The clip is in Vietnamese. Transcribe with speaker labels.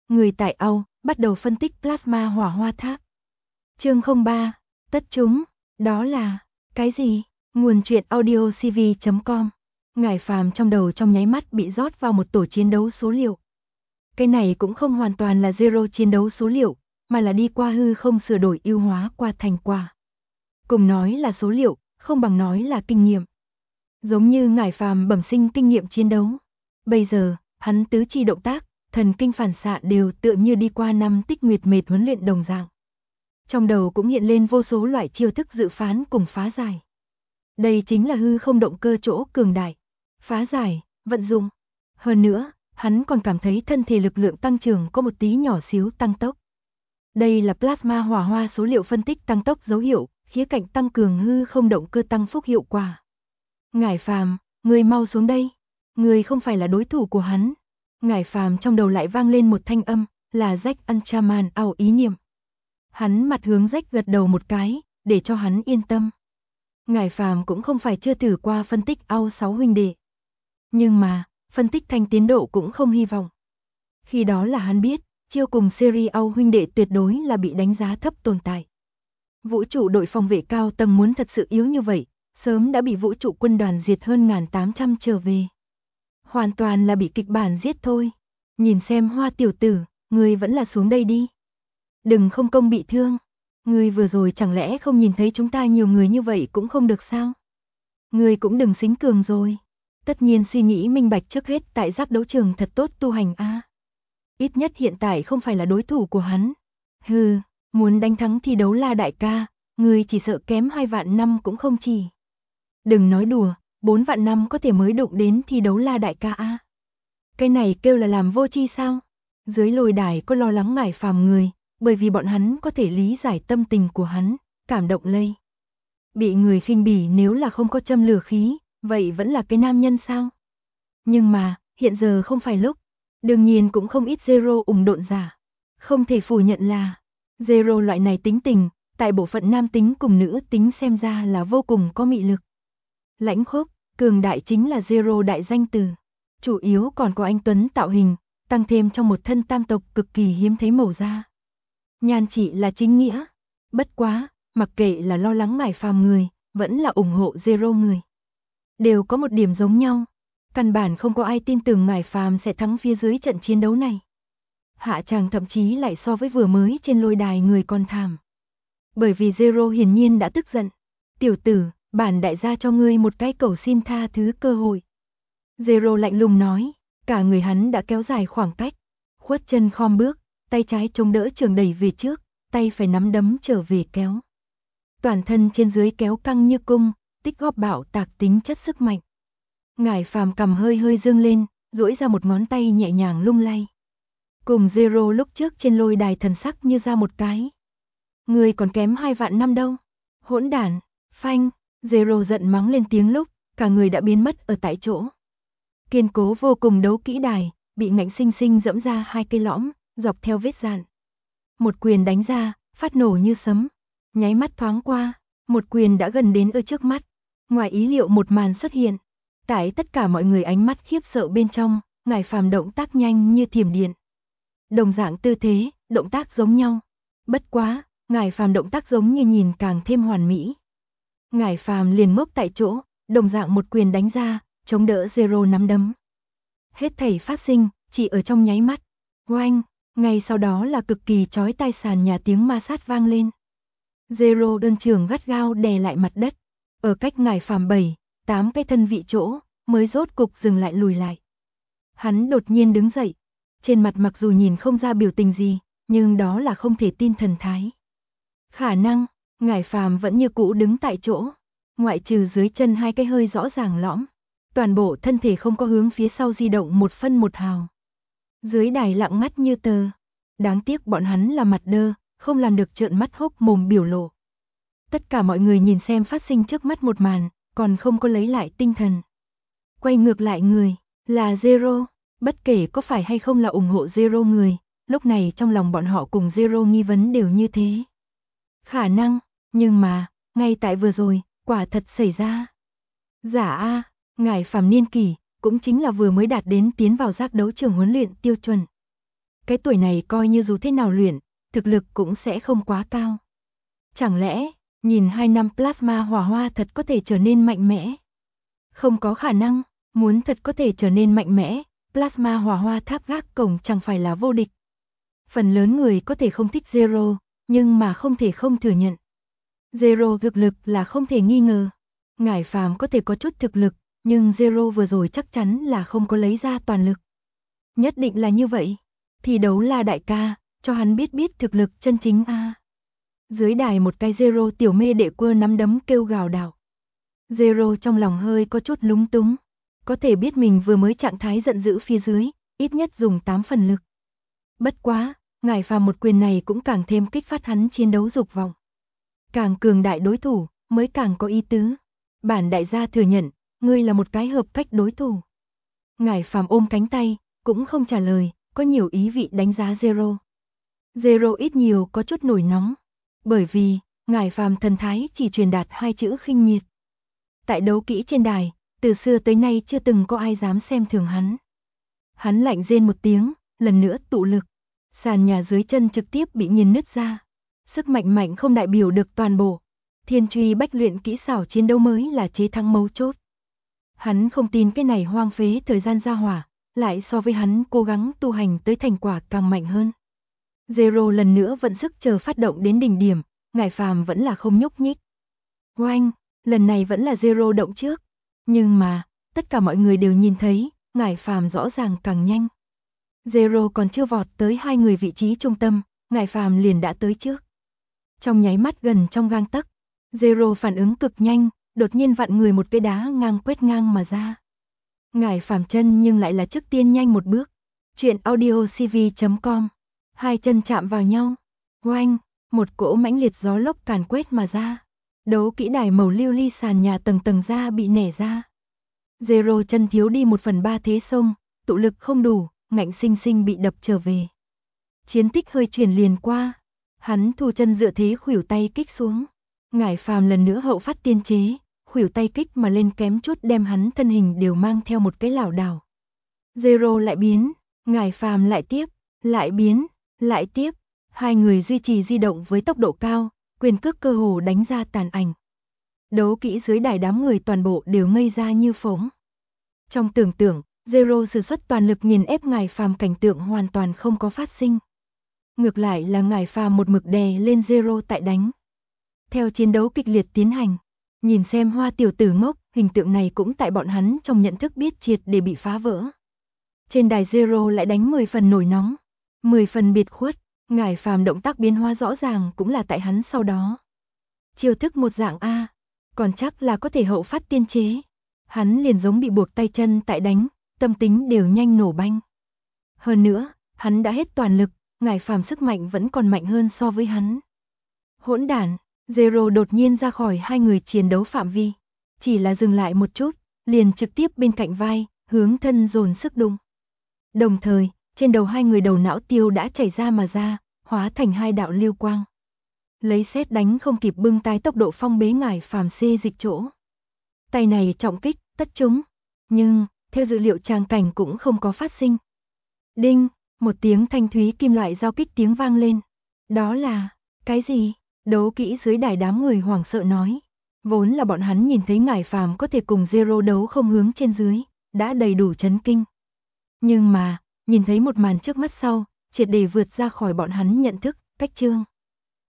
Speaker 1: Người tại Âu bắt đầu phân tích plasma hỏa hoa tháp. Chương 03, tất chúng, đó là cái gì? Nguồn truyện audio cv.com. Ngải Phàm trong đầu trong nháy mắt bị rót vào một tổ chiến đấu số liệu. Cái này cũng không hoàn toàn là zero chiến đấu số liệu, mà là đi qua hư không sửa đổi ưu hóa qua thành quả. Cùng nói là số liệu, không bằng nói là kinh nghiệm. Giống như Ngải Phàm bẩm sinh kinh nghiệm chiến đấu. Bây giờ, hắn tứ chi động tác, thần kinh phản xạ đều tựa như đi qua năm tích nguyệt mệt huấn luyện đồng dạng. Trong đầu cũng hiện lên vô số loại chiêu thức dự phán cùng phá giải. Đây chính là hư không động cơ chỗ cường đại. Phá giải, vận dụng. Hơn nữa, hắn còn cảm thấy thân thể lực lượng tăng trưởng có một tí nhỏ xíu tăng tốc. Đây là plasma hỏa hoa số liệu phân tích tăng tốc dấu hiệu, khía cạnh tăng cường hư không động cơ tăng phúc hiệu quả. Ngải Phàm, người mau xuống đây. Người không phải là đối thủ của hắn. Ngải Phàm trong đầu lại vang lên một thanh âm, là Jack Anchaman ao ý niệm. Hắn mặt hướng Jack gật đầu một cái, để cho hắn yên tâm. Ngải Phàm cũng không phải chưa thử qua phân tích ao 6 huynh đệ. Nhưng mà, phân tích thành tiến độ cũng không hy vọng. Khi đó là hắn biết, chiêu cùng series ao huynh đệ tuyệt đối là bị đánh giá thấp tồn tại. Vũ trụ đội phòng vệ cao tầng muốn thật sự yếu như vậy, sớm đã bị vũ trụ quân đoàn diệt hơn 1800 trở về. Hoàn toàn là bị kịch bản giết thôi. Nhìn xem Hoa tiểu tử, ngươi vẫn là xuống đây đi. Đừng không công bị thương. Ngươi vừa rồi chẳng lẽ không nhìn thấy chúng ta nhiều người như vậy cũng không được sao? Ngươi cũng đừng xính cường rồi. Tất nhiên suy nghĩ minh bạch trước hết tại giác đấu trường thật tốt tu hành a. Ít nhất hiện tại không phải là đối thủ của hắn. Hừ, muốn đánh thắng thi đấu La đại ca, ngươi chỉ sợ kém 2 vạn năm cũng không chỉ. Đừng nói đùa, 4 vạn năm có thể mới đụng đến thi đấu La đại ca a. Cái này kêu là làm vô tri sao? Dưới lôi đài có lo lắng Ngải Phàm người, bởi vì bọn hắn có thể lý giải tâm tình của hắn, cảm động lây. Bị người khinh bỉ nếu là không có châm lửa khí, vậy vẫn là cái nam nhân sao? Nhưng mà, hiện giờ không phải lúc. Đương nhiên cũng không ít zero ủng độn giả. Không thể phủ nhận là, zero loại này tính tình, tại bộ phận nam tính cùng nữ tính xem ra là vô cùng có mị lực. Lãnh khốc, cường đại chính là zero đại danh từ. Chủ yếu còn có anh tuấn tạo hình, tăng thêm trong một thân tam tộc cực kỳ hiếm thấy màu da. Nhan chỉ là chính nghĩa. Bất quá, mặc kệ là lo lắng Ngải Phàm người, vẫn là ủng hộ zero người. Đều có một điểm giống nhau. Căn bản không có ai tin tưởng Ngải Phàm sẽ thắng phía dưới trận chiến đấu này. Hạ tràng thậm chí lại so với vừa mới trên lôi đài người còn thảm. Bởi vì Zero hiển nhiên đã tức giận. Tiểu tử, bản đại gia cho ngươi một cái cầu xin tha thứ cơ hội. Zero lạnh lùng nói, cả người hắn đã kéo dài khoảng cách. Khuất chân khom bước, tay trái chống đỡ trường đẩy về trước, tay phải nắm đấm trở về kéo. Toàn thân trên dưới kéo căng như cung, tích góp bạo tạc tính chất sức mạnh. Ngải Phàm cầm hơi hơi dương lên, duỗi ra một ngón tay nhẹ nhàng lung lay. Cùng Zero lúc trước trên lôi đài thần sắc như ra một cái. Người còn kém 2 vạn năm đâu. Hỗn đản, phanh, Zero giận mắng lên tiếng lúc, cả người đã biến mất ở tại chỗ. Kiên cố vô cùng đấu kỹ đài, bị ngạnh sinh sinh dẫm ra 2 cây lõm, dọc theo vết dạn. Một quyền đánh ra, phát nổ như sấm. Nháy mắt thoáng qua, một quyền đã gần đến ở trước mắt. Ngoài ý liệu một màn xuất hiện. Tại tất cả mọi người ánh mắt khiếp sợ bên trong, Ngải Phàm động tác nhanh như thiểm điện. Đồng dạng tư thế, động tác giống nhau. Bất quá, Ngải Phàm động tác giống như nhìn càng thêm hoàn mỹ. Ngải Phàm liền ngốc tại chỗ, đồng dạng một quyền đánh ra, chống đỡ Zero nắm đấm. Hết thảy phát sinh, chỉ ở trong nháy mắt. Oanh, ngay sau đó là cực kỳ chói tai sàn nhà tiếng ma sát vang lên. Zero đơn trường gắt gao đè lại mặt đất. Ở cách Ngải Phàm 7-8 cái thân vị chỗ, mới rốt cục dừng lại lùi lại. Hắn đột nhiên đứng dậy. Trên mặt mặc dù nhìn không ra biểu tình gì, nhưng đó là không thể tin thần thái. Khả năng, Ngải Phàm vẫn như cũ đứng tại chỗ, ngoại trừ dưới chân 2 cái hơi rõ ràng lõm. Toàn bộ thân thể không có hướng phía sau di động một phân một hào. Dưới đài lặng ngắt như tờ. Đáng tiếc bọn hắn là mặt đơ, không làm được trợn mắt hốc mồm biểu lộ. Tất cả mọi người nhìn xem phát sinh trước mắt một màn, còn không có lấy lại tinh thần. Quay ngược lại người, là Zero, bất kể có phải hay không là ủng hộ Zero người, lúc này trong lòng bọn họ cùng Zero nghi vấn đều như thế. Khả năng, nhưng mà, ngay tại vừa rồi, quả thật xảy ra. Giả a, Ngải Phàm niên kỷ, cũng chính là vừa mới đạt đến tiến vào giác đấu trường huấn luyện tiêu chuẩn. cái tuổi này coi như dù thế nào luyện, thực lực cũng sẽ không quá cao. Chẳng lẽ, nhìn 2 năm plasma hỏa hoa thật có thể trở nên mạnh mẽ? Không có khả năng, muốn thật có thể trở nên mạnh mẽ, plasma hỏa hoa tháp gác cổng chẳng phải là vô địch. Phần lớn người có thể không thích Zero, nhưng mà không thể không thừa nhận. Zero thực lực là không thể nghi ngờ. Ngải Phàm có thể có chút thực lực, nhưng Zero vừa rồi chắc chắn là không có lấy ra toàn lực. Nhất định là như vậy. Thi đấu là đại ca, cho hắn biết thực lực chân chính a. Dưới đài một cái Zero tiểu mê đệ quơ nắm đấm kêu gào đảo. Zero trong lòng hơi có chút lúng túng. Có thể biết mình vừa mới trạng thái giận dữ phía dưới, ít nhất dùng 8 phần lực. Bất quá, Ngải Phàm một quyền này cũng càng thêm kích phát hắn chiến đấu dục vọng. Càng cường đại đối thủ, mới càng có ý tứ. Bản đại gia thừa nhận, ngươi là một cái hợp cách đối thủ. Ngải Phàm ôm cánh tay, cũng không trả lời, có nhiều ý vị đánh giá Zero. Zero ít nhiều có chút nổi nóng, bởi vì, Ngải Phàm thần thái chỉ truyền đạt 2 chữ khinh miệt. Tại đấu kỹ trên đài, từ xưa tới nay chưa từng có ai dám xem thường hắn. Hắn lạnh rên một tiếng, lần nữa tụ lực. Sàn nhà dưới chân trực tiếp bị nghiền nứt ra. Sức mạnh không đại biểu được toàn bộ. Thiên truy bách luyện kỹ xảo chiến đấu mới là chế thắng mấu chốt. Hắn không tin cái này hoang phế thời gian ra hỏa, lại so với hắn cố gắng tu hành tới thành quả càng mạnh hơn. Zero lần nữa vận sức chờ phát động đến đỉnh điểm, Ngải Phàm vẫn là không nhúc nhích. Oanh, lần này vẫn là Zero động trước. Nhưng mà, tất cả mọi người đều nhìn thấy, Ngải Phàm rõ ràng càng nhanh. Zero còn chưa vọt tới 2 người vị trí trung tâm, Ngải Phàm liền đã tới trước. Trong nháy mắt gần trong gang tấc, Zero phản ứng cực nhanh, đột nhiên vặn người một cái đá ngang quét ngang mà ra. Ngải Phàm chân nhưng lại là trước tiên nhanh một bước. Chuyện audiocv.com. 2 chân chạm vào nhau. Oanh, một cỗ mãnh liệt gió lốc càn quét mà ra. Đấu kỹ đài màu lưu ly sàn nhà tầng tầng ra bị nẻ ra. Zero chân thiếu đi 1/3 thế sông, tụ lực không đủ, ngạnh sinh sinh bị đập trở về. Chiến tích hơi chuyển liền qua, hắn thu chân dựa thế khuỷu tay kích xuống. Ngải Phàm lần nữa hậu phát tiên chế, khuỷu tay kích mà lên kém chút đem hắn thân hình đều mang theo một cái lảo đảo. Zero lại biến, Ngải Phàm lại tiếp, lại biến, lại tiếp. 2 người duy trì di động với tốc độ cao, quyền cước cơ hồ đánh ra tàn ảnh. Đấu kỹ dưới đài đám người toàn bộ đều ngây ra như phỗng. Trong tưởng tượng, Zero sử xuất toàn lực nghiền ép Ngải Phàm cảnh tượng hoàn toàn không có phát sinh. Ngược lại là Ngải Phàm một mực đè lên Zero tại đánh. Theo chiến đấu kịch liệt tiến hành, nhìn xem Hoa tiểu tử ngốc, hình tượng này cũng tại bọn hắn trong nhận thức biết triệt để bị phá vỡ. Trên đài Zero lại đánh 10 phần nổi nóng, 10 phần biệt khuất, Ngải Phàm động tác biến hóa rõ ràng cũng là tại hắn sau đó. Chiêu thức một dạng A, còn chắc là có thể hậu phát tiên chế. Hắn liền giống bị buộc tay chân tại đánh, tâm tính đều nhanh nổ banh. Hơn nữa, hắn đã hết toàn lực, Ngải Phàm sức mạnh vẫn còn mạnh hơn so với hắn. Hỗn đản, Zero đột nhiên ra khỏi 2 người chiến đấu phạm vi, chỉ là dừng lại một chút, liền trực tiếp bên cạnh vai, hướng thân dồn sức đụng. Đồng thời, trên đầu 2 người đầu não tiêu đã chảy ra mà ra, hóa thành 2 đạo lưu quang. Lấy sét đánh không kịp bưng tay tốc độ phong bế Ngải Phàm xê dịch chỗ. Tay này trọng kích, tất trúng. Nhưng, theo dự liệu tràng cảnh cũng không có phát sinh. Đinh, một tiếng thanh thúy kim loại giao kích tiếng vang lên. Đó là, cái gì? Đấu kỹ dưới đài đám người hoảng sợ nói. Vốn là bọn hắn nhìn thấy Ngải Phàm có thể cùng Zero đấu không hướng trên dưới, đã đầy đủ chấn kinh. Nhưng mà, nhìn thấy một màn trước mắt sau, triệt để vượt ra khỏi bọn hắn nhận thức, cách chương.